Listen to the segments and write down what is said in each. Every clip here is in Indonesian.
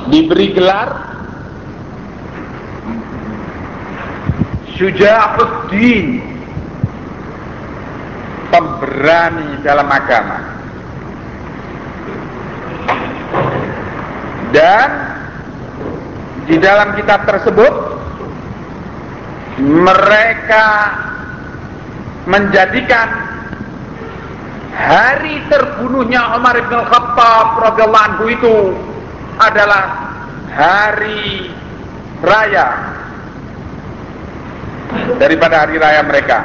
diberi gelar Syuja'uddin, pemberani dalam agama. Dan di dalam kitab tersebut mereka menjadikan hari terbunuhnya Umar bin Khattab radhiyallahu anhu itu adalah hari raya daripada hari raya mereka.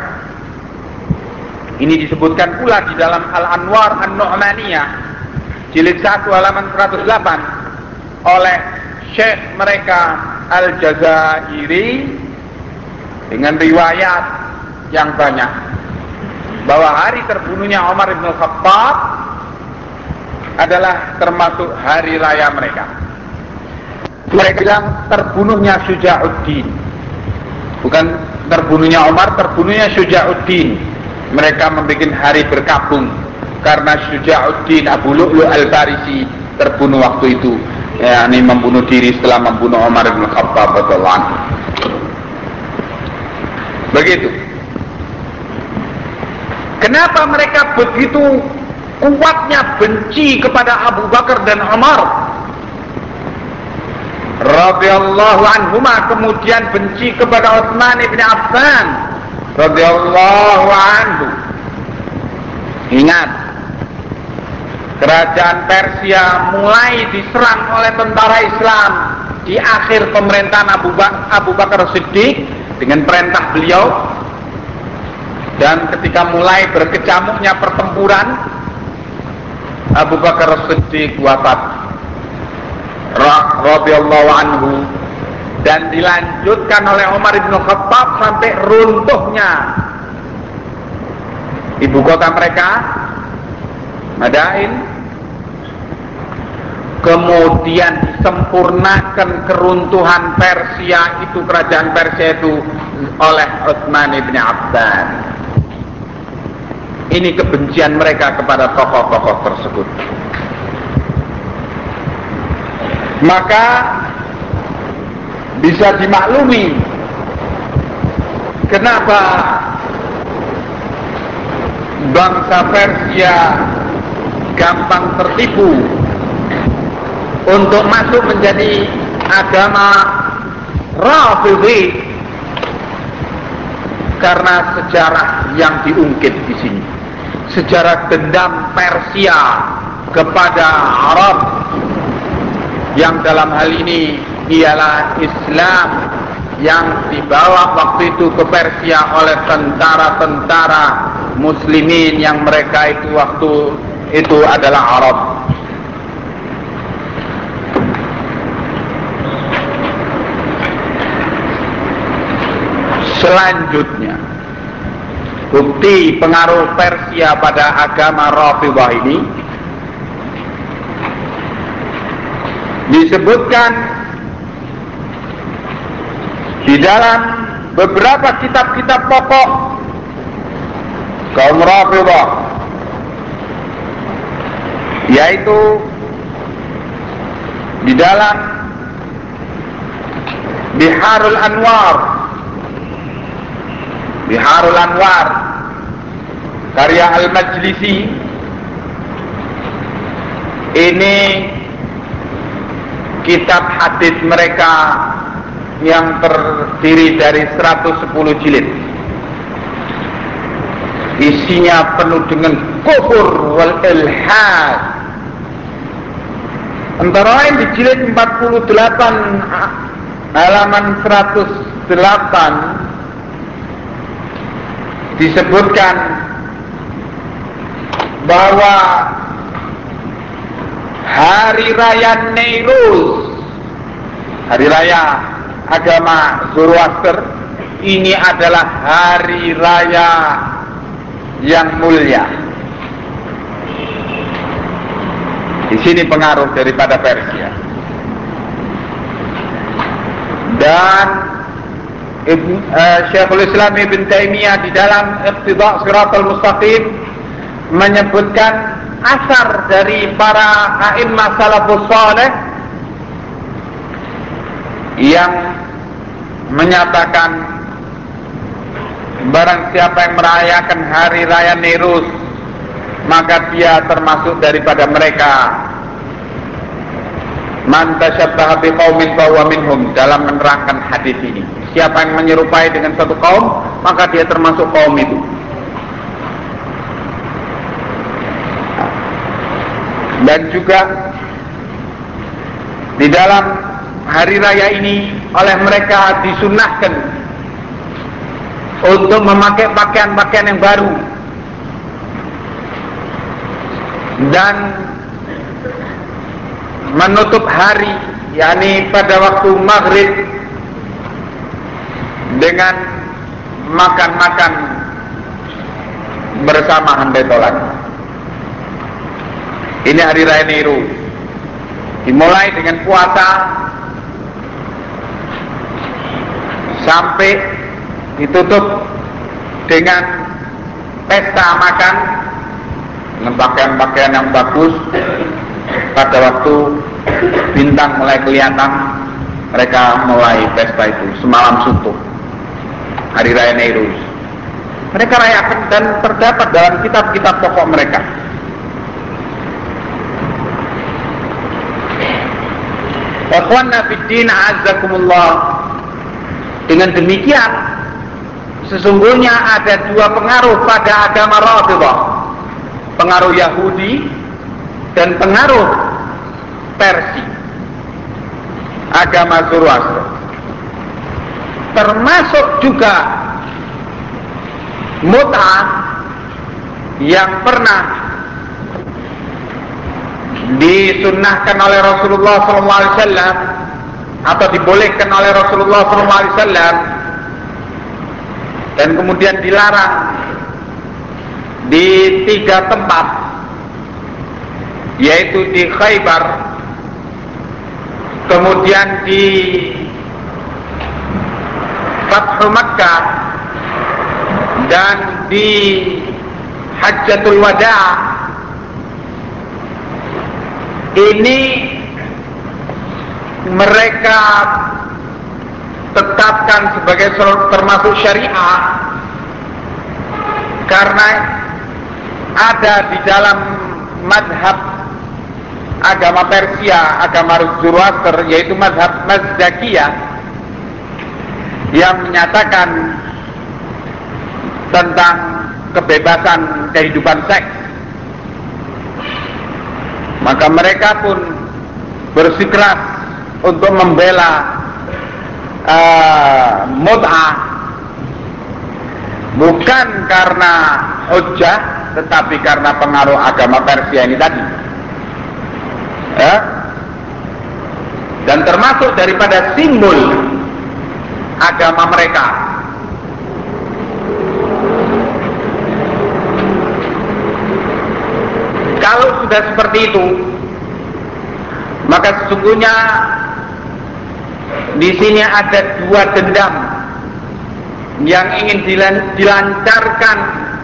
Ini disebutkan pula di dalam Al-Anwar An-Nu'maniyah jilid 1 halaman 108 oleh Syekh mereka Al-Jazairi dengan riwayat yang banyak bahwa hari terbunuhnya Umar bin Khattab adalah termasuk hari raya mereka. Mereka bilang terbunuhnya Syuja'uddin, bukan terbunuhnya Umar, terbunuhnya Syuja'uddin. Mereka membuat hari berkabung karena Syuja'uddin Abu Lu'lu' Al-Farisi terbunuh waktu itu, yakni membunuh diri setelah membunuh Umar bin Khattab radhiyallahu anhu. Begitu. Kenapa mereka begitu kuatnya benci kepada Abu Bakar dan Umar radhiyallahu anhuma, kemudian benci kepada Utsman bin Affan radhiyallahu anhu? Ingat, kerajaan Persia mulai diserang oleh tentara Islam di akhir pemerintahan Abu Bakar Siddiq dengan perintah beliau. Dan ketika mulai berkecamuknya pertempuran, Abu Bakar Siddiq wafat radhiyallahu anhu, dan dilanjutkan oleh Umar bin Khattab sampai runtuhnya ibu kota mereka Madain, kemudian disempurnakan keruntuhan Persia itu, kerajaan Persia itu, oleh Utsman bin Affan. Ini kebencian mereka kepada tokoh-tokoh tersebut. Maka bisa dimaklumi kenapa bangsa Persia gampang tertipu untuk masuk menjadi agama Rafidhi, karena sejarah yang diungkit di sini, sejarah dendam Persia kepada Arab, yang dalam hal ini ialah Islam yang dibawa waktu itu ke Persia oleh tentara-tentara muslimin yang mereka itu waktu itu adalah Arab. Selanjutnya, bukti pengaruh Persia pada agama Rafidhah ini disebutkan di dalam beberapa kitab-kitab pokok kaum Rafidhah, yaitu di dalam Biharul Anwar karya Al-Majlisi. Ini kitab hadis mereka yang terdiri dari 110 jilid, isinya penuh dengan kufur wal ilhad. Antara lain di jilid 48 halaman 108 disebutkan bahwa hari raya Neiruz, hari raya agama Zoroaster, ini adalah hari raya yang mulia. Di sini pengaruh daripada Persia. Dan Syekhul Islam Ibn Taimiyah di dalam Iqtida' Shiratal Mustaqim menyebutkan asar dari para a'immah salafus saleh yang menyatakan barang siapa yang merayakan hari raya Nirus maka dia termasuk daripada mereka. Man tasyabbaha biqaumin fahuwa minhum, dalam menerangkan hadis ini. Siapa yang menyerupai dengan satu kaum, maka dia termasuk kaum itu. Dan juga di dalam hari raya ini oleh mereka disunnahkan untuk memakai pakaian-pakaian yang baru dan menutup hari, yakni pada waktu maghrib, dengan makan-makan bersama handai tolan. Ini hari raya Nirus, dimulai dengan puasa sampai ditutup dengan pesta makan dengan pakaian-pakaian yang bagus. Pada waktu bintang mulai kelihatan, mereka mulai pesta itu semalam suntuk, hari raya Nirus. Mereka rayakan dan terdapat dalam kitab-kitab pokok mereka. Ikhwanna fiddin a'azzakumullah. Dengan demikian sesungguhnya ada dua pengaruh pada agama Rafidhah, pengaruh Yahudi dan pengaruh Persia, agama Zoroaster. Termasuk juga mut'ah yang pernah disunnahkan oleh Rasulullah SAW atau dibolehkan oleh Rasulullah SAW dan kemudian dilarang di 3 tempat, yaitu di Khaybar, kemudian di Fathu Makkah, dan di Hajjatul Wada'. Ini mereka tetapkan sebagai termasuk syariah karena ada di dalam madhab agama Persia, agama Zoroaster, yaitu madhab Mazdakiyah, yang menyatakan tentang kebebasan kehidupan seks. Maka mereka pun bersikeras untuk membela mut'ah, bukan karena hujjah, tetapi karena pengaruh agama Persia ini tadi. Dan termasuk daripada simbol agama mereka. Kalau sudah seperti itu, maka sesungguhnya di sini ada dua dendam yang ingin dilancarkan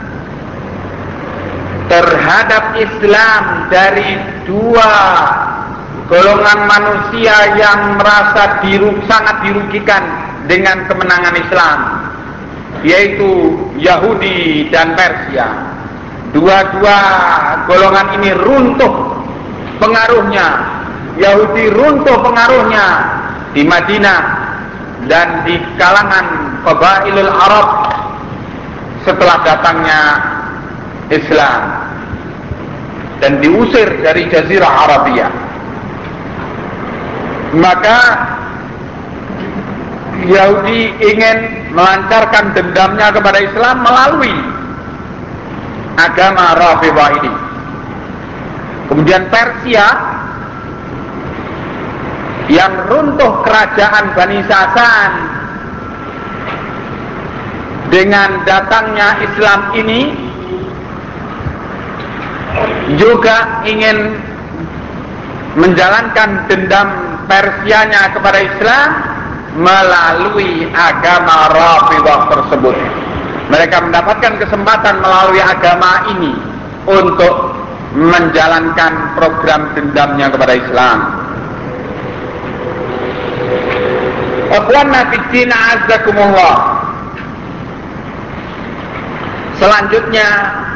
terhadap Islam dari dua golongan manusia yang merasa sangat dirugikan dengan kemenangan Islam, yaitu Yahudi dan Persia. Dua-dua golongan ini runtuh pengaruhnya. Yahudi runtuh pengaruhnya di Madinah dan di kalangan qabailul Arab setelah datangnya Islam, dan diusir dari Jazirah Arabia. Maka Yahudi ingin melancarkan dendamnya kepada Islam melalui agama Rafidhah ini. Kemudian Persia yang runtuh kerajaan Bani Sasan dengan datangnya Islam ini juga ingin menjalankan dendam Persianya kepada Islam melalui agama Rafidhah tersebut. Mereka mendapatkan kesempatan melalui agama ini untuk menjalankan program dendamnya kepada Islam. Ikhwanna fid din, a'azzakumullah. Selanjutnya,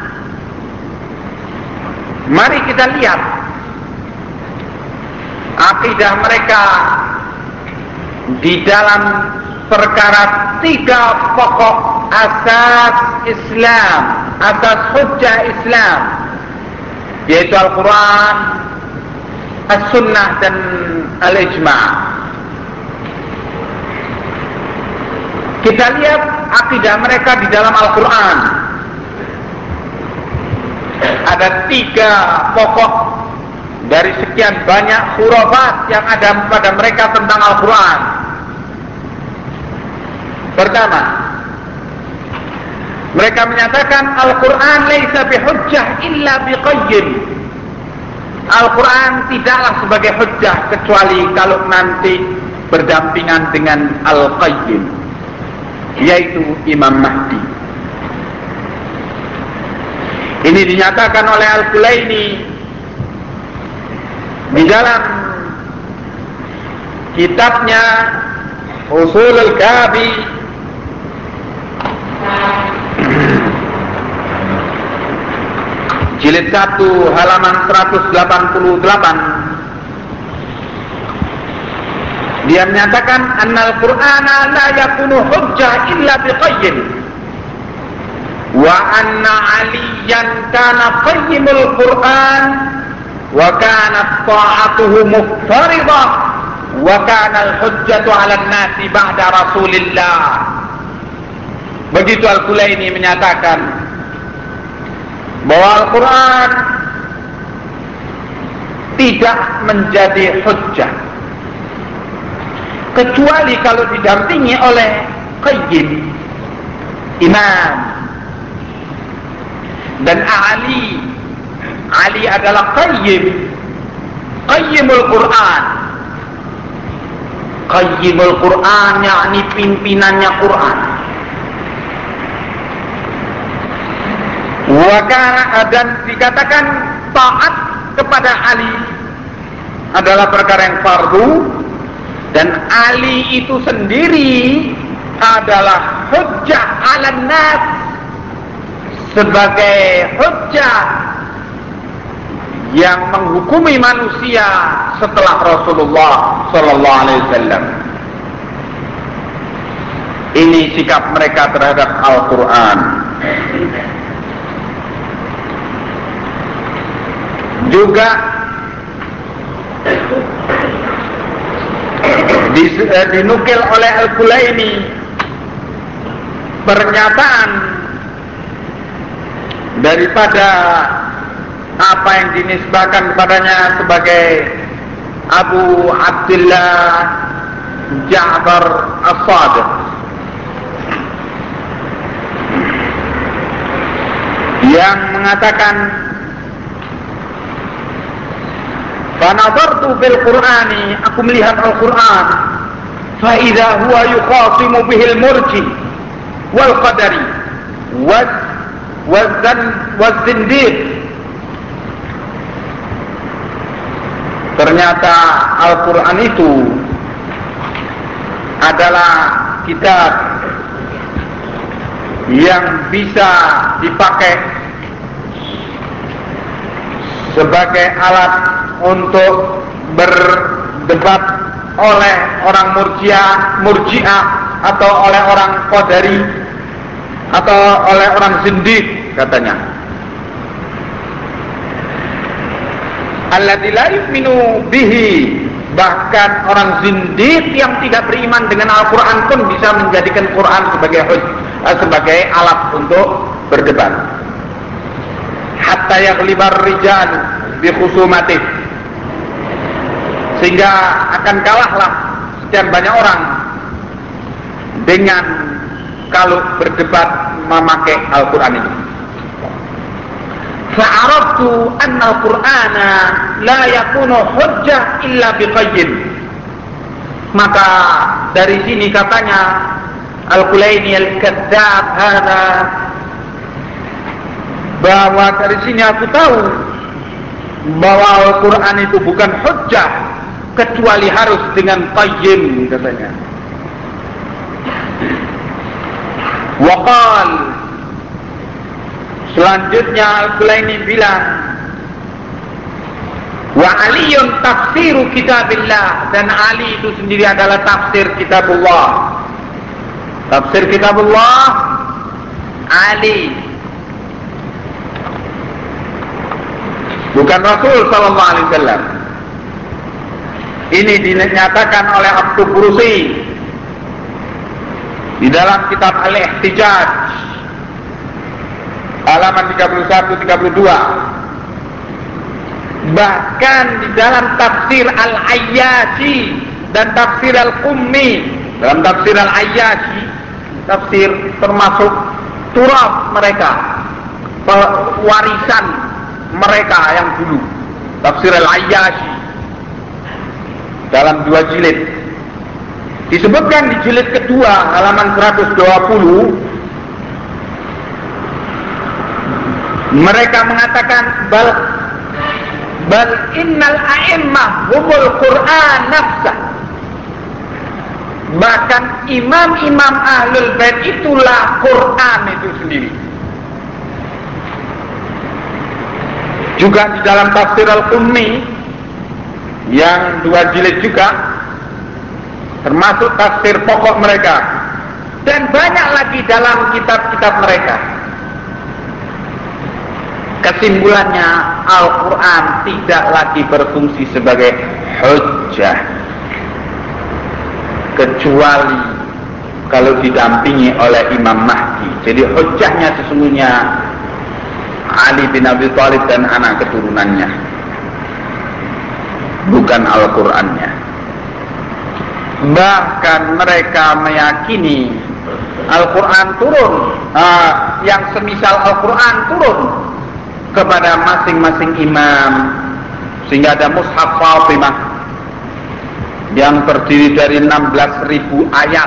mari kita lihat akidah mereka di dalam perkara 3 pokok asas Islam, asas hujjah Islam, yaitu Al-Quran, As-Sunnah, dan Al-Ijma'. Kita lihat akidah mereka di dalam Al-Quran. Ada 3 pokok dari sekian banyak khurafat yang ada pada mereka tentang Al-Quran. Pertama, mereka menyatakan Al-Quran laisa bihujjah illa biqayyim. Al-Quran tidaklah sebagai hujjah kecuali kalau nanti berdampingan dengan Al-Qayyim, yaitu Imam Mahdi. Ini dinyatakan oleh Al-Kulaini di dalam kitabnya Ushulul Kafi jilid 1 halaman 188. Dia menyatakan annal Qur'ana la yakunu hujjah illa biqayyim wa anna aliyan kana qayyimul Qur'an wa kanat ta'atuhu muftaridah wa kana al-hujjatu 'ala an-nasi ba'da Rasulillah. Begitu Al-Kulaini menyatakan bahwa Al-Quran tidak menjadi hujjah kecuali kalau didampingi oleh qayyim, imam. Dan Ali adalah qayyimul Quran. Qayyimul Quran yakni pimpinannya Quran. Dan dikatakan taat kepada Ali adalah perkara yang fardu, dan Ali itu sendiri adalah hujjah 'alan nas, sebagai hujjah yang menghukumi manusia setelah Rasulullah sallallahu alaihi wasallam. Ini sikap mereka terhadap Al-Quran. Juga dinukil oleh Al-Kulaini pernyataan daripada apa yang dinisbahkan kepadanya sebagai Abu Abdullah Ja'far As-Sadiq, yang mengatakan fanadhartu fil Qur'ani, aku melihat Al-Quran, fa idza huwa yukhasimu bihil murji wal qadari waz-zindiq. Ternyata Al-Quran itu adalah kitab yang bisa dipakai sebagai alat untuk berdebat oleh orang murji'ah atau oleh orang qadari atau oleh orang zindiq, katanya. Alladzi la yu'minu bihi, bahkan orang zindiq yang tidak beriman dengan Al-Quran pun bisa menjadikan Quran sebagai alat untuk berdebat. Hatta yaghlibar rijal bi khusumatih, sehingga akan kalahlah sekian banyak orang dengan kalau berdebat memakai Al-Quran itu. Fa'araftu anna Al-Qur'ana la yakunu hujjah illa biqayyim. Maka dari sini katanya Al-Kulaini al-Kadzdzab hadza, bahwa dari sini aku tahu bahwa Al-Quran itu bukan hujjah kecuali harus dengan qayyim, katanya. Waqal, selanjutnya Al-Kulaini bilang, wa aliyun tafsiru kitabillah, dan Ali itu sendiri adalah tafsir kitabullah. Tafsir kitabullah Ali, bukan Rasul sallallahu alaihi wasallam. Ini dinyatakan oleh Abdul Qurusi di dalam kitab Al-Ihtijaj halaman 31-32. Bahkan di dalam tafsir Al-Ayyashi dan tafsir Al-Qummi, dalam tafsir Al-Ayyashi, tafsir termasuk turaf mereka, warisan mereka yang dulu, tafsir Al-Ayyashi dalam 2 jilid. Disebutkan di jilid kedua halaman 120, mereka mengatakan bal innal a'immah humul Qur'an nafsah. Bahkan imam-imam ahlul bait itulah Quran itu sendiri. Juga di dalam tafsir Al-Qummi yang 2 jilid juga, termasuk tafsir pokok mereka, dan banyak lagi dalam kitab-kitab mereka. Kesimpulannya, Al-Quran tidak lagi berfungsi sebagai hujjah kecuali kalau didampingi oleh Imam Mahdi. Jadi hujjahnya sesungguhnya Ali bin Abi Thalib dan anak keturunannya, bukan Al-Qurannya. Bahkan mereka meyakini Al-Quran turun, yang semisal Al-Quran turun kepada masing-masing imam, sehingga ada Mushaf Fatimah yang terdiri dari 16.000 ayat.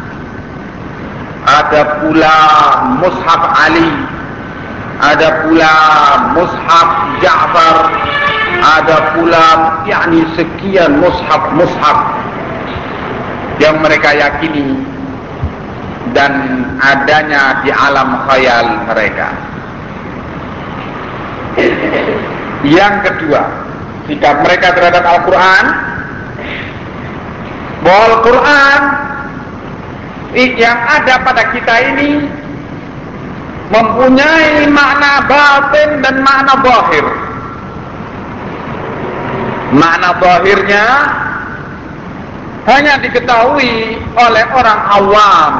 Ada pula Mushaf Ali, ada pula Mushaf Ja'far, ada pula sekian mushaf yang mereka yakini dan adanya di alam khayal mereka. Yang kedua, sikap mereka terhadap Al-Quran, bahwa Al-Quran yang ada pada kita ini mempunyai makna batin dan makna zahir. Makna zahirnya hanya diketahui oleh orang awam.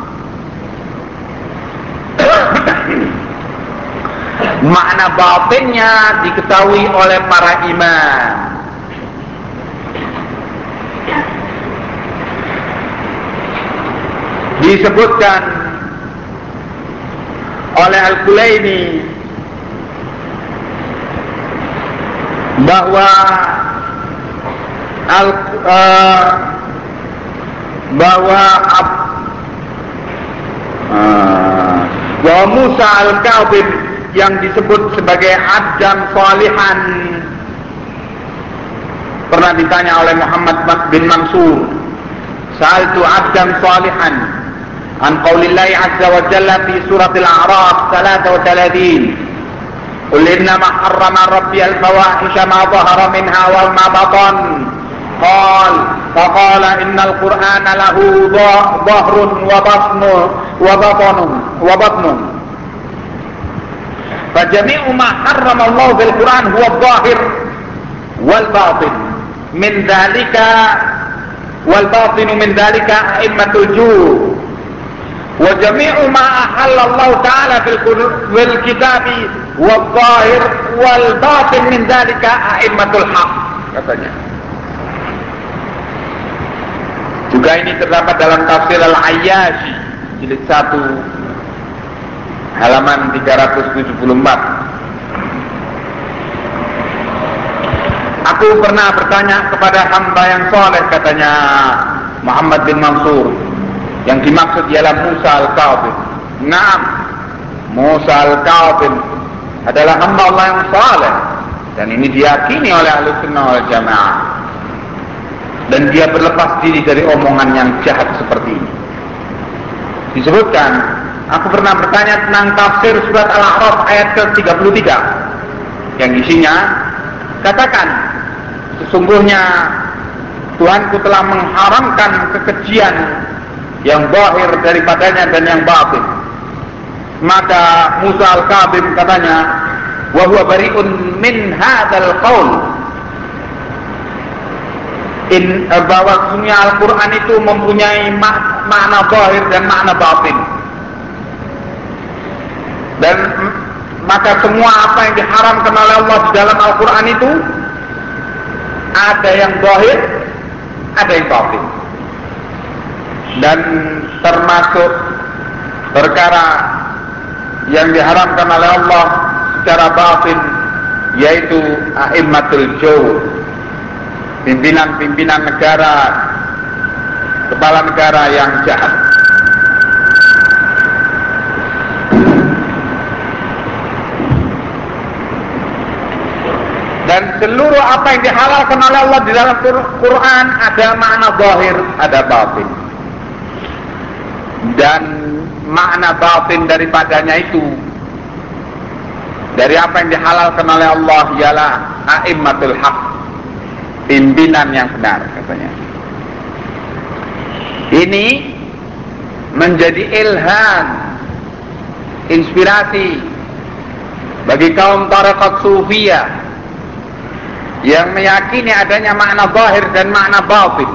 Makna batinnya diketahui oleh para imam. Disebutkan oleh Al-Kulaini bahwa Musa Al-Kadhib yang disebut sebagai abdan salihan pernah ditanya oleh Muhammad bin Mansur, sa'altu abdan salihan an qaulillahi azza wa jalla fi suratil A'raf 33, qul innama harrama rabbi al-fawahisha ma dhahara minha wa ma batan, faqala innal qur'ana lahu dhahrun wa batnun fajami'u ma harrama Allah bil Qur'an huwa adh-dhahir wal batin min dhalika wal batinu min dhalika a'immatul ju' wa jami'u ma ahalla Allah ta'ala fil kitabi wal dhahir wal batin min dhalika a'immatul haq, katanya. Juga ini terdapat dalam tafsir Al-Ayyashi jilid 1 halaman 374. Aku pernah bertanya kepada hamba yang soleh, katanya Muhammad bin Mansur, yang dimaksud ialah Musa Al-Kadhib. Naam, Musa Al-Kadhib adalah hamba Allah yang soleh, dan ini diyakini oleh Ahlussunnah wal Jamaah, dan dia berlepas diri dari omongan yang jahat seperti ini. disebutkan, aku pernah bertanya tentang tafsir surat Al-A'raf ayat ke-33 yang isinya, katakan, sesungguhnya Tuhanku telah mengharamkan kekejian yang zahir daripadanya dan yang batin. Maka Musa Al-Kadhim katanya, wa huwa bari'un min hadzal qaul, bahwa sesungguhnya Al-Quran itu mempunyai makna zahir dan makna batin. Dan maka semua apa yang diharamkan oleh Allah di dalam Al-Quran itu ada yang zahir, ada yang batin. Dan termasuk perkara yang diharamkan oleh Allah secara batin yaitu a'immatul jawr, pimpinan-pimpinan negara, kepala negara yang jahat. Dan seluruh apa yang dihalalkan oleh Allah di dalam Quran ada makna zahir, ada batin. Dan makna batin daripadanya itu, dari apa yang dihalalkan oleh Allah, ialah a'immatul haq, pimpinan yang benar, katanya. Ini menjadi ilham, inspirasi bagi kaum tarekat sufiyah yang meyakini adanya makna zahir dan makna batin.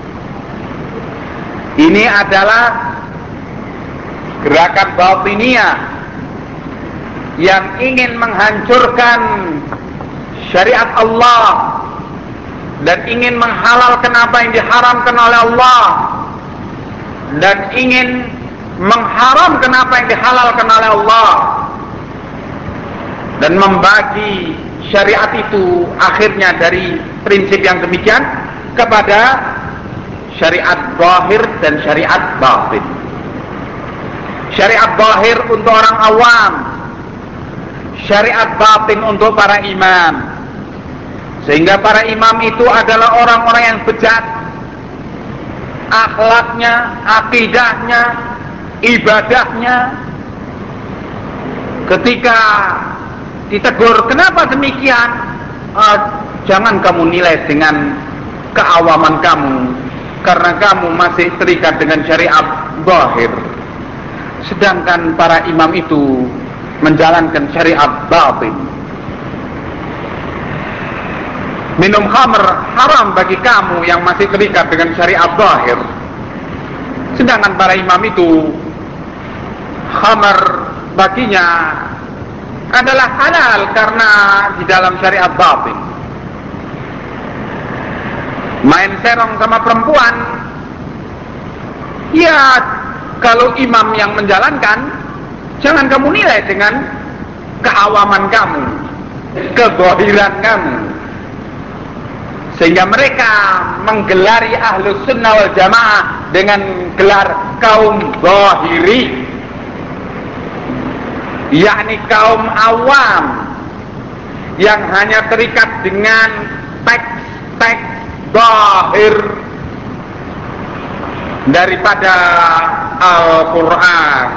Ini adalah gerakan batiniyah yang ingin menghancurkan syariat Allah dan ingin menghalalkan apa yang diharamkan oleh Allah dan ingin mengharamkan apa yang dihalalkan oleh Allah dan membagi syariat itu akhirnya dari prinsip yang demikian kepada syariat zahir dan syariat batin. Syariat zahir untuk orang awam, syariat batin untuk para imam. Sehingga para imam itu adalah orang-orang yang bejat, akhlaknya, akidahnya, ibadahnya. Ketika ditegur, kenapa demikian? Jangan kamu nilai dengan keawaman kamu, karena kamu masih terikat dengan syariat zahir. Sedangkan para imam itu menjalankan syariat batin. Minum khamr haram bagi kamu yang masih terikat dengan syariat zahir. Sedangkan para imam itu, khamr baginya adalah halal karena di dalam syariat batin. Main serong sama perempuan, ya kalau imam yang menjalankan, jangan kamu nilai dengan keawaman kamu, kezahiran kamu. Sehingga mereka menggelari Ahlus Sunnah wal Jamaah dengan gelar kaum zahiri, yakni kaum awam yang hanya terikat dengan teks-teks zahir daripada Al-Quran.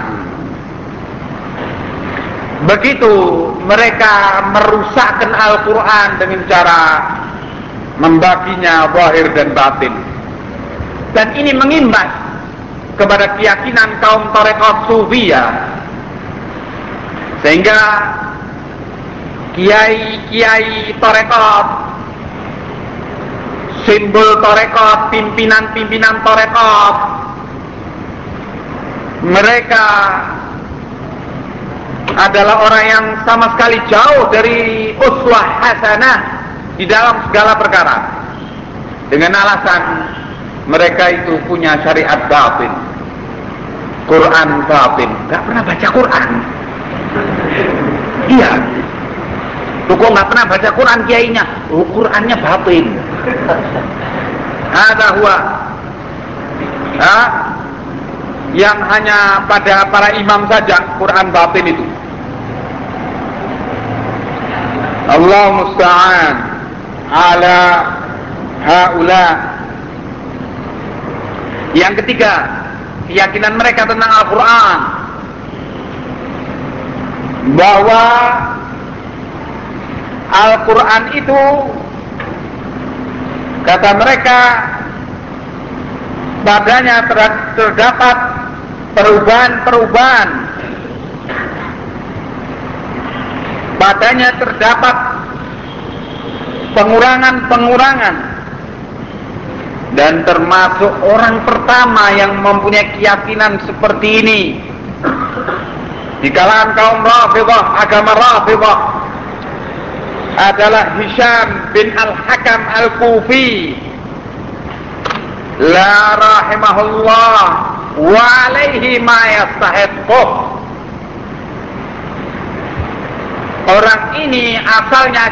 Begitu mereka merusakkan Al-Quran dengan cara membaginya zahir dan batin. Dan ini mengimbas kepada keyakinan kaum tarekat sufiyah, sehingga kiai-kiai tarekat, simbol tarekat, pimpinan-pimpinan tarekat, mereka adalah orang yang sama sekali jauh dari uswah hasanah di dalam segala perkara, dengan alasan mereka itu punya syariat batin, Quran batin. Gak pernah baca Quran. Iya, kok gak pernah baca Quran kiainya? Oh, Qurannya batin. Ada huwa, yang hanya pada para imam saja Quran batin itu. Allah musta'an ala haula. Yang ketiga, keyakinan mereka tentang Al-Quran, bahwa Al-Quran itu, kata mereka, padanya terdapat perubahan-perubahan, padanya terdapat pengurangan-pengurangan, dan termasuk orang pertama yang mempunyai keyakinan seperti ini di kalangan kaum Rafidhah, agama Rafidhah, adalah Hisham bin Al-Hakam Al-Kufi, la rahimahullah wa alaihi ma yastahiqquh. Orang ini asalnya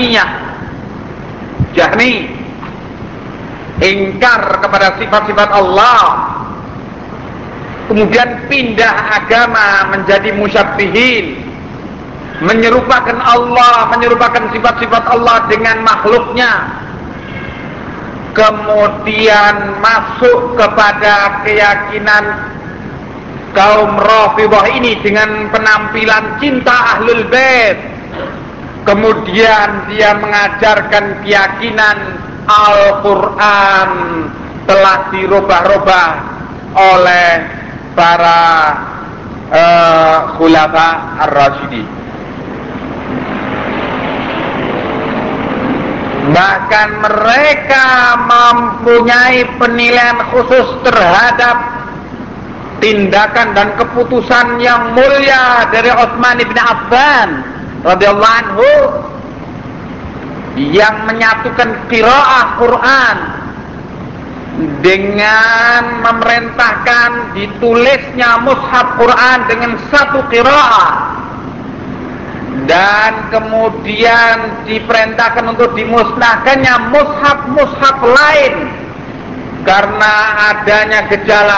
Jahmi, ingkar kepada sifat-sifat Allah, kemudian pindah agama menjadi musyabbihin, menyerupakan Allah, menyerupakan sifat-sifat Allah dengan makhluknya, kemudian masuk kepada keyakinan kaum Rafidhah ini dengan penampilan cinta Ahlul Bait. Kemudian dia mengajarkan keyakinan Al-Quran telah dirubah-rubah oleh para khulafa ar-rasyidin. Bahkan mereka mempunyai penilaian khusus terhadap tindakan dan keputusan yang mulia dari Utsman bin Affan radhiyallahu anhu, yang menyatukan qiraah Quran dengan memerintahkan ditulisnya mushaf Quran dengan satu qiraah, dan kemudian diperintahkan untuk dimusnahkannya mushaf-mushaf lain karena adanya gejala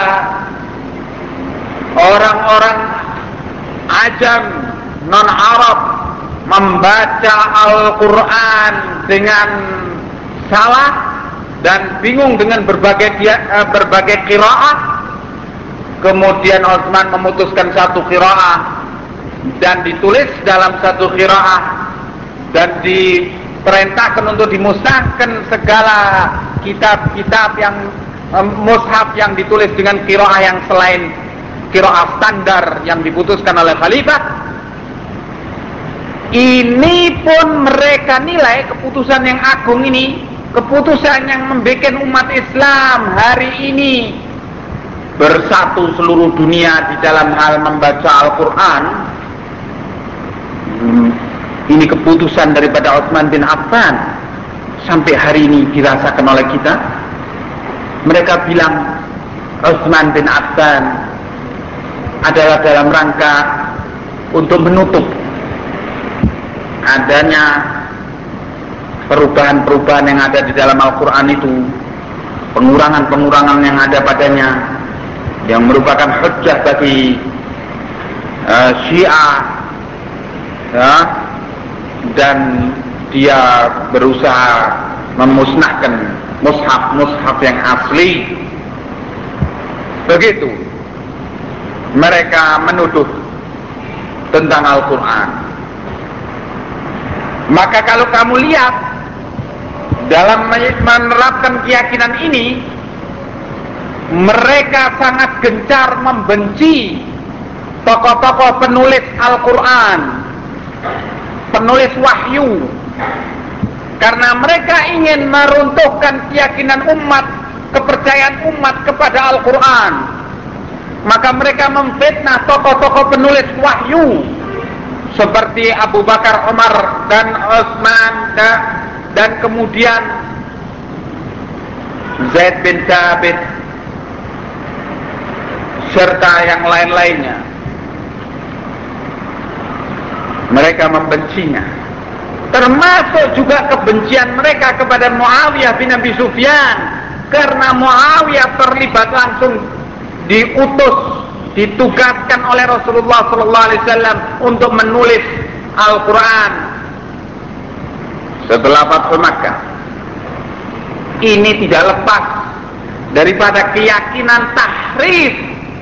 orang-orang ajam non-Arab membaca Al-Quran dengan salah dan bingung dengan berbagai qiraah. Kemudian Utsman memutuskan satu qiraah dan ditulis dalam satu qiraah, dan diperintahkan untuk dimusnahkan segala kitab-kitab yang mushaf yang ditulis dengan qiraah yang selain qiraah standar yang diputuskan oleh khalifah. Ini pun mereka nilai keputusan yang agung ini, keputusan yang membuat umat Islam hari ini bersatu seluruh dunia di dalam hal membaca Al-Quran. Ini keputusan daripada Utsman bin Affan sampai hari ini dirasakan oleh kita. Mereka bilang Utsman bin Affan adalah dalam rangka untuk menutup adanya perubahan-perubahan yang ada di dalam Al-Quran itu, pengurangan-pengurangan yang ada padanya, yang merupakan hujjah bagi Syiah, ya, dan dia berusaha memusnahkan mushaf-mushaf yang asli. Begitu mereka menuduh tentang Al-Quran. Maka kalau kamu lihat dalam menerapkan keyakinan ini, mereka sangat gencar membenci tokoh-tokoh penulis Al-Quran, penulis wahyu, karena mereka ingin meruntuhkan keyakinan umat, kepercayaan umat kepada Al-Quran. Maka mereka memfitnah tokoh-tokoh penulis wahyu seperti Abu Bakar, Umar, dan Utsman, dan kemudian Zaid bin Thabit serta yang lain-lainnya. Mereka membencinya, termasuk juga kebencian mereka kepada Muawiyah bin Abi Sufyan, karena Muawiyah terlibat langsung, diutus, ditugaskan oleh Rasulullah SAW untuk menulis Al-Quran setelah Fathu Makkah. Ini tidak lepas daripada keyakinan tahrif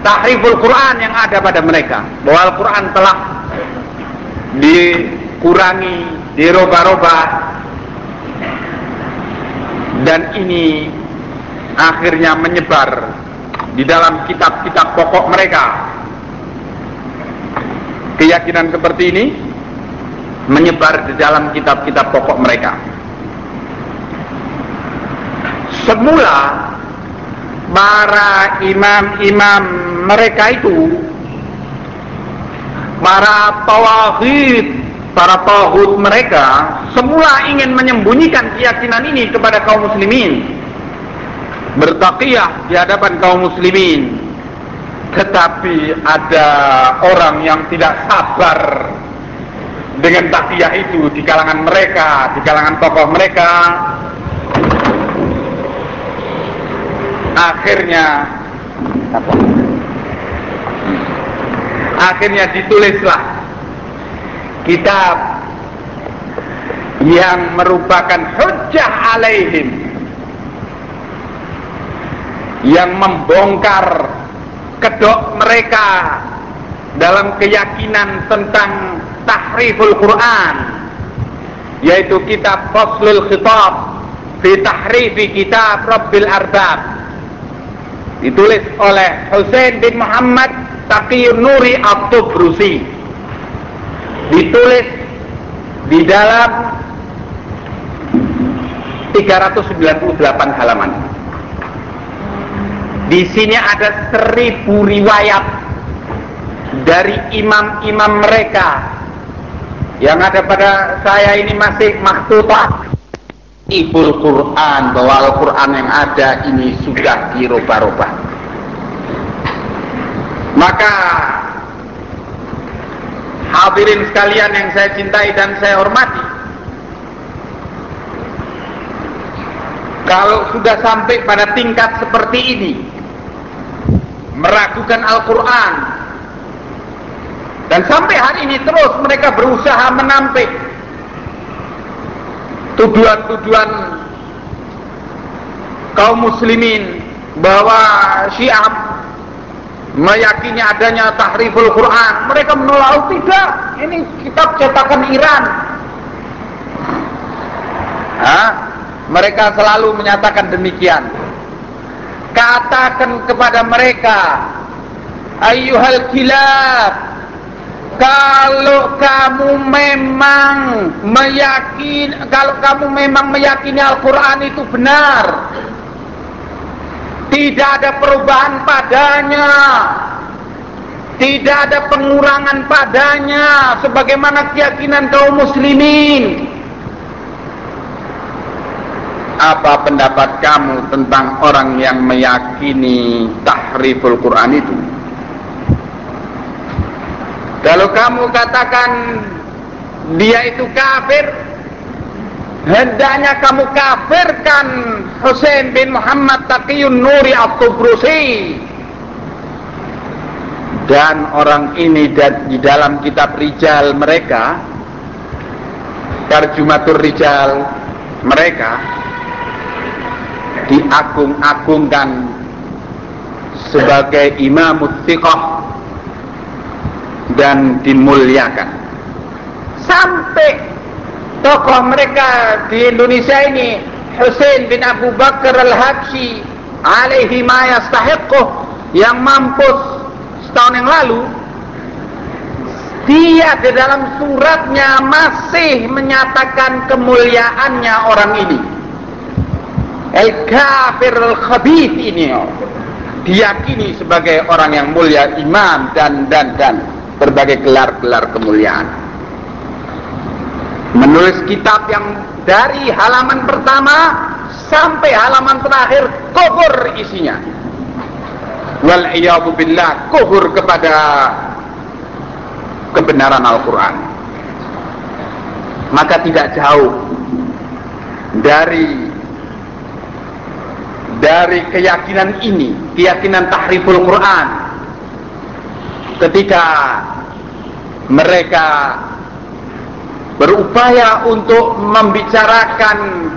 tahriful Quran yang ada pada mereka, bahwa Al-Quran telah dikurangi, dirubah-rubah, dan ini akhirnya menyebar di dalam kitab-kitab pokok mereka. Keyakinan seperti ini menyebar di dalam kitab-kitab pokok mereka. Semula para imam-imam mereka itu, para tawaghit, para taghut mereka, semula ingin menyembunyikan keyakinan ini kepada kaum muslimin, bertaqiyah di hadapan kaum muslimin. Tetapi ada orang yang tidak sabar dengan taqiyah itu di kalangan mereka, di kalangan tokoh mereka. Akhirnya ditulislah kitab yang merupakan hujjah alaihim, yang membongkar kedok mereka dalam keyakinan tentang tahriful Quran, yaitu kitab Faslul Khitab fi Tahrifi Kitab Rabbil Arbab, ditulis oleh Husain bin Muhammad Taqiyun Nuri At-Tubrusi, ditulis di dalam 398 halaman. Di sini ada 1000 riwayat dari imam-imam mereka. Yang ada pada saya ini masih maktutah Ibul Quran, bahwa Al-Quran yang ada ini sudah dirubah-rubah. Maka hadirin sekalian yang saya cintai dan saya hormati, kalau sudah sampai pada tingkat seperti ini, meragukan Al-Quran, dan sampai hari ini terus mereka berusaha menampik tuduhan-tuduhan kaum muslimin bahwa Syiah meyakini adanya tahriful Quran. Mereka menolak, oh, tidak, ini kitab cetakan Iran. Mereka selalu menyatakan demikian. Katakan kepada mereka, ayyuhal kilab, kalau kamu memang meyakini Al-Quran itu benar, tidak ada perubahan padanya, tidak ada pengurangan padanya, sebagaimana keyakinan kaum muslimin, apa pendapat kamu tentang orang yang meyakini tahriful Quran itu? Kalau kamu katakan dia itu kafir, hendaknya kamu kafirkan Husain bin Muhammad Taqiyun Nuri At-Tubrusi. Dan orang ini di dalam kitab Rijal mereka, Tarjumatur Rijal mereka, diagung-agungkan sebagai imamut thiqah dan dimuliakan. Sampai tokoh mereka di Indonesia ini, Husain bin Abu Bakar Al-Habsyi alaihi ma yastahiqquh, yang mampus setahun yang lalu, dia di dalam suratnya masih menyatakan kemuliaannya orang ini, al-kafir al-khabith ini, diyakini sebagai orang yang mulia, imam dan berbagai gelar-gelar kemuliaan. Menulis kitab yang dari halaman pertama sampai halaman terakhir kufur isinya. Wal iyadu billah, kufur kepada kebenaran Al-Quran. Maka tidak jauh dari keyakinan ini, keyakinan tahriful Quran, ketika mereka berupaya untuk membicarakan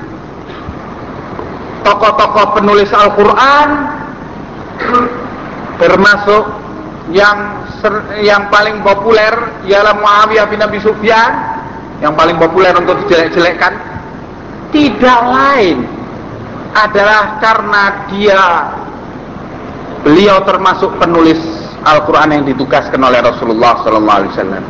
tokoh-tokoh penulis Al-Quran, termasuk yang paling populer ialah Muawiyah bin Abi Sufyan, yang paling populer untuk dijelek-jelekkan, tidak lain adalah karena beliau termasuk penulis Al-Quran yang ditugaskan oleh Rasulullah SAW.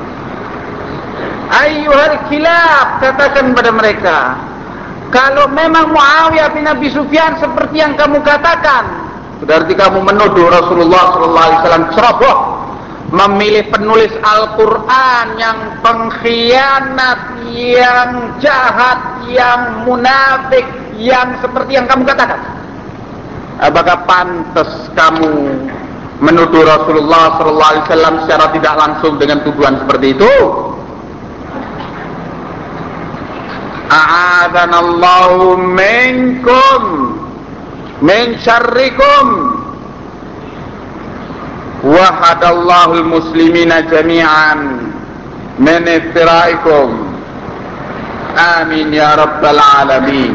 Ayyuhal kilab, katakan pada mereka, kalau memang Muawiyah bin Abi Sufyan seperti yang kamu katakan, berarti kamu menuduh Rasulullah SAW ceroboh, memilih penulis Al-Quran yang pengkhianat, yang jahat, yang munafik, yang seperti yang kamu katakan. Apakah pantas kamu menuduh Rasulullah SAW secara tidak langsung dengan tuduhan seperti itu? A'adhanallahu minkum min syarrikum wa hadallahul muslimina jami'an min iftiraikum. Amin ya rabbal alamin.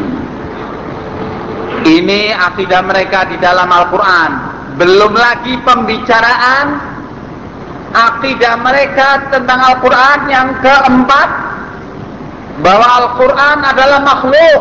Ini akidah mereka di dalam Al-Quran. Belum lagi pembicaraan akidah mereka tentang Al-Quran yang keempat, bahwa Al-Quran adalah makhluk.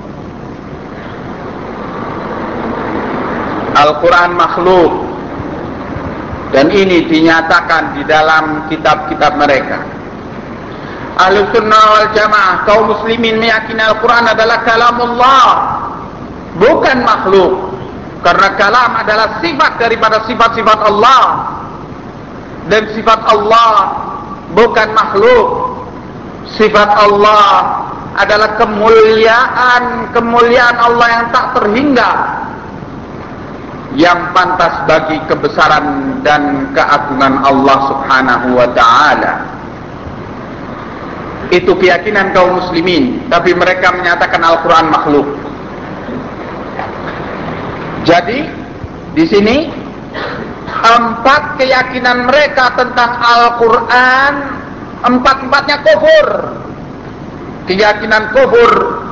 Al-Quran makhluk, dan ini dinyatakan di dalam kitab-kitab mereka. Ahlus Sunnah wal Jamaah, kaum muslimin meyakini Al-Quran adalah kalamullah, bukan makhluk. Karena kalam adalah sifat daripada sifat-sifat Allah, dan sifat Allah bukan makhluk. Sifat Allah adalah kemuliaan Allah yang tak terhingga, yang pantas bagi kebesaran dan keagungan Allah Subhanahu wa ta'ala. Itu keyakinan kaum muslimin, tapi mereka menyatakan Al-Quran makhluk. Jadi di sini empat keyakinan mereka tentang Al-Quran, empat-empatnya kufur, keyakinan kufur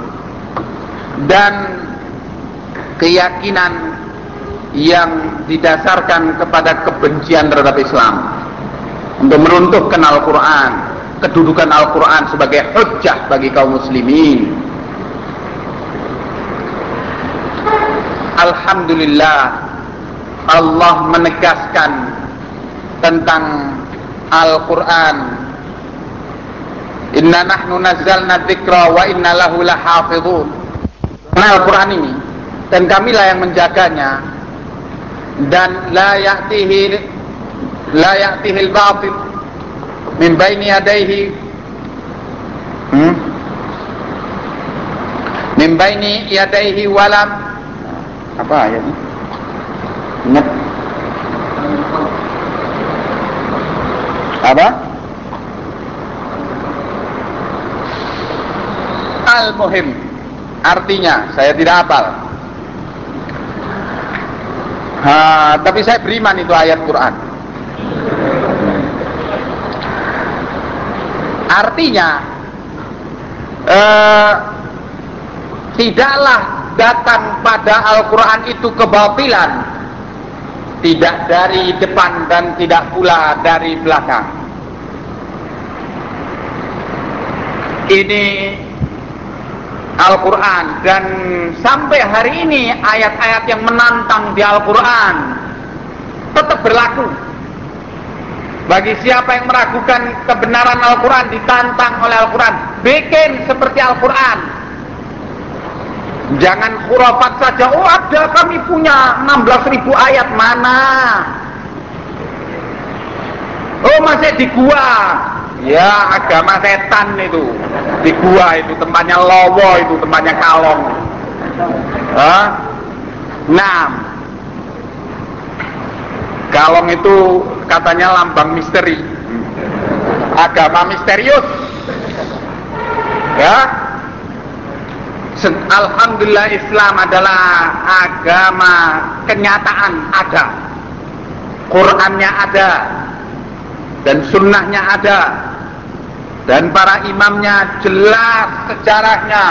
dan keyakinan yang didasarkan kepada kebencian terhadap Islam, untuk meruntuhkan Al-Quran, kedudukan Al-Quran sebagai hujjah bagi kaum muslimin. Alhamdulillah, Allah menegaskan tentang Al-Quran, inna nahnu nazzalna dzikra wa inna lahu lahafidhun. Al-Quran ini, dan kamilah yang menjaganya, dan la ya'tihi al-batil min baini yadayhi min baini yadayhi walam, apa ayatnya? Ingat apa? Al-muhim, artinya saya tidak hafal. Tapi saya beriman itu ayat Quran. Artinya tidaklah datang pada Al-Quran itu kebatilan, tidak dari depan dan tidak pula dari belakang. Ini Al-Quran, dan sampai hari ini ayat-ayat yang menantang di Al-Quran tetap berlaku. Bagi siapa yang meragukan kebenaran Al-Quran, ditantang oleh Al-Quran, bikin seperti Al-Quran. Jangan khurafat saja. Oh, ada, kami punya 16.000 ayat. Mana? Oh, masih di gua. Ya, agama setan itu. Di gua itu tempatnya lowo, itu tempatnya kalong. Kalong itu katanya lambang misteri, agama misterius. Ya, alhamdulillah Islam adalah agama kenyataan, ada Qurannya ada, dan sunnahnya ada, dan para imamnya jelas sejarahnya,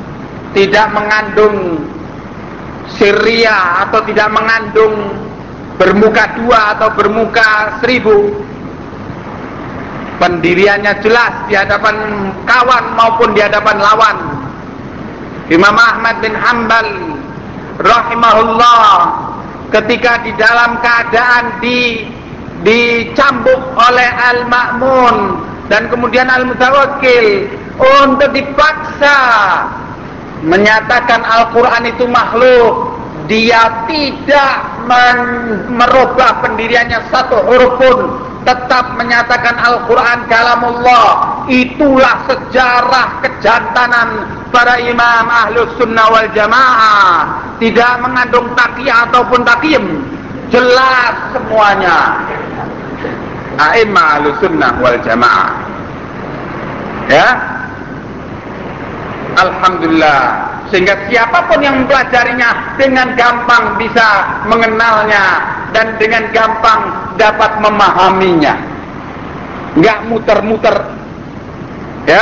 tidak mengandung sirriyah atau tidak mengandung bermuka 2 atau bermuka 1000, pendiriannya jelas di hadapan kawan maupun di hadapan lawan. Imam Ahmad bin Hanbal rahimahullah ketika di dalam keadaan dicambuk oleh Al-Ma'mun dan kemudian Al-Mutawakkil untuk dipaksa menyatakan Al-Quran itu makhluk, dia tidak merubah pendiriannya satu huruf pun, tetap menyatakan Al-Quran kalamullah. Itulah sejarah kejantanan para imam Ahlus Sunnah wal Jamaah, tidak mengandung taqiyah ataupun taqiyim, jelas semuanya a'imah Ahlus Sunnah wal Jamaah. Ya, alhamdulillah, sehingga siapapun yang mempelajarinya dengan gampang bisa mengenalnya dan dengan gampang dapat memahaminya, nggak muter-muter. Ya,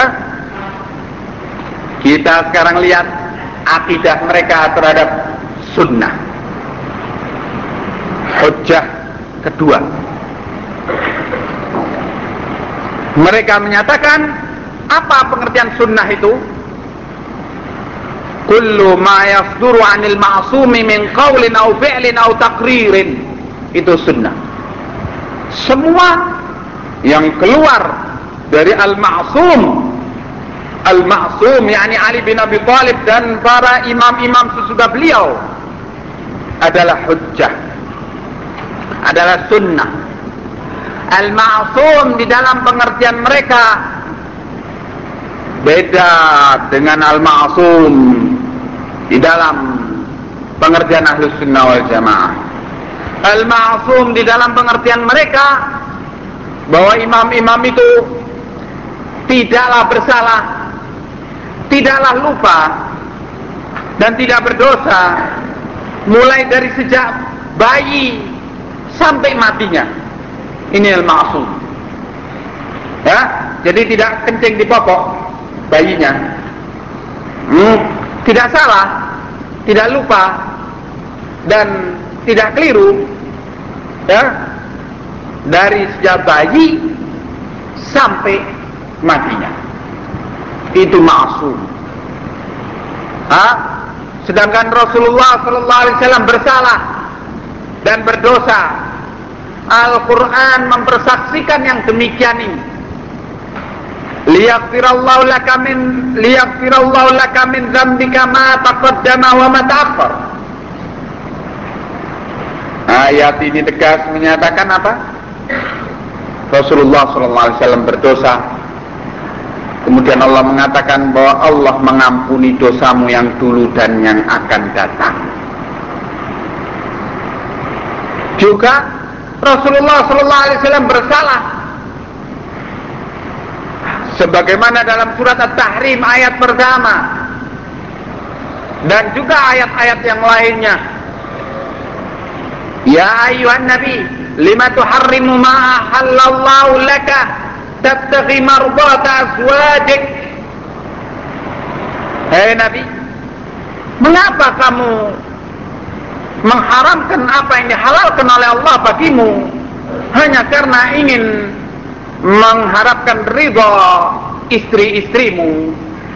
kita sekarang lihat akidah mereka terhadap sunnah. Hujjah kedua, mereka menyatakan apa pengertian sunnah itu? Kullu ma yasduru 'anil ma'sumi min qaulin aw fi'lin aw taqririn, itu sunnah. Semua yang keluar dari al-ma'sum, al-ma'sum yakni Ali bin Abi Thalib dan para imam-imam sesudah beliau adalah hujjah, adalah sunnah. Al-ma'sum di dalam pengertian mereka beda dengan al-ma'sum di dalam pengertian Ahlus Sunnah wal Jamaah. Al-ma'sum di dalam pengertian mereka bahwa imam-imam itu tidaklah bersalah, tidaklah lupa, dan tidak berdosa mulai dari sejak bayi sampai matinya. Ini al-ma'sum. Ya, jadi tidak kencing di popok bayinya, tidak salah, tidak lupa, dan tidak keliru, ya, dari sejak bayi sampai matinya. Itu ma'sum. Sedangkan Rasulullah sallallahu alaihi wasallam bersalah dan berdosa. Al-Quran mempersaksikan yang demikian ini. Liyaghfirallahu laka min dzambika ma taqaddama wa ma ta'akhkhar. Ayat ini tegas menyatakan apa? Rasulullah sallallahu alaihi wasallam berdosa. Kemudian Allah mengatakan bahwa Allah mengampuni dosamu yang dulu dan yang akan datang. Juga Rasulullah sallallahu alaihi wasallam bersalah, sebagaimana dalam surat At-Tahrim ayat pertama dan juga ayat-ayat yang lainnya. Ya ayyuhan nabi, lima tuharrimu ma ahallallahu laka tabtaghi mardata azwajik. Hei Nabi, mengapa kamu mengharamkan apa yang dihalalkan oleh Allah bagimu hanya karena ingin mengharapkan ridha istri-istrimu?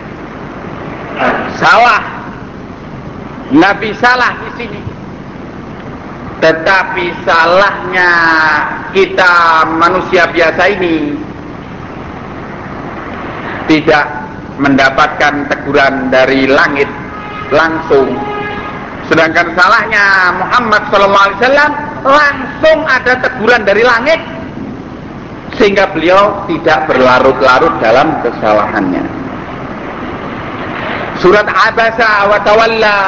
Salah, Nabi salah di sini. Tetapi salahnya kita manusia biasa ini tidak mendapatkan teguran dari langit langsung. Sedangkan salahnya Muhammad SAW langsung ada teguran dari langit, sehingga beliau tidak berlarut-larut dalam kesalahannya. Surat Abasa wa Tawalla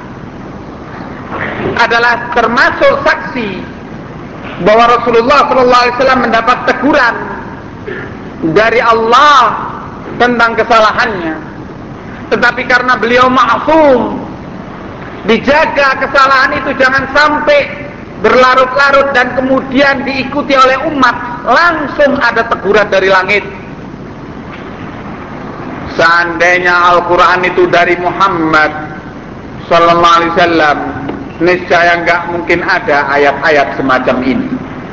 adalah termasuk saksi bahwa Rasulullah SAW mendapat teguran dari Allah tentang kesalahannya. Tetapi karena beliau ma'sum, dijaga kesalahan itu jangan sampai berlarut-larut dan kemudian diikuti oleh umat, langsung ada teguran dari langit. Seandainya Al-Quran itu dari Muhammad sallallahu alaihi wasallam, niscaya nggak mungkin ada ayat-ayat semacam ini.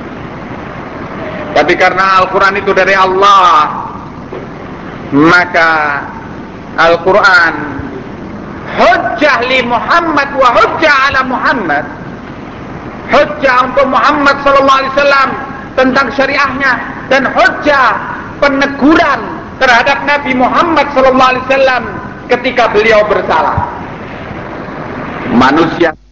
Tapi karena Al-Quran itu dari Allah, maka Al-Quran hujjah li Muhammad wa hujjah ala Muhammad, hujjah untuk Muhammad sallallahu alaihi wasallam tentang syariahnya, dan hujjah peneguran terhadap Nabi Muhammad sallallahu alaihi wasallam ketika beliau bersalah. Manusia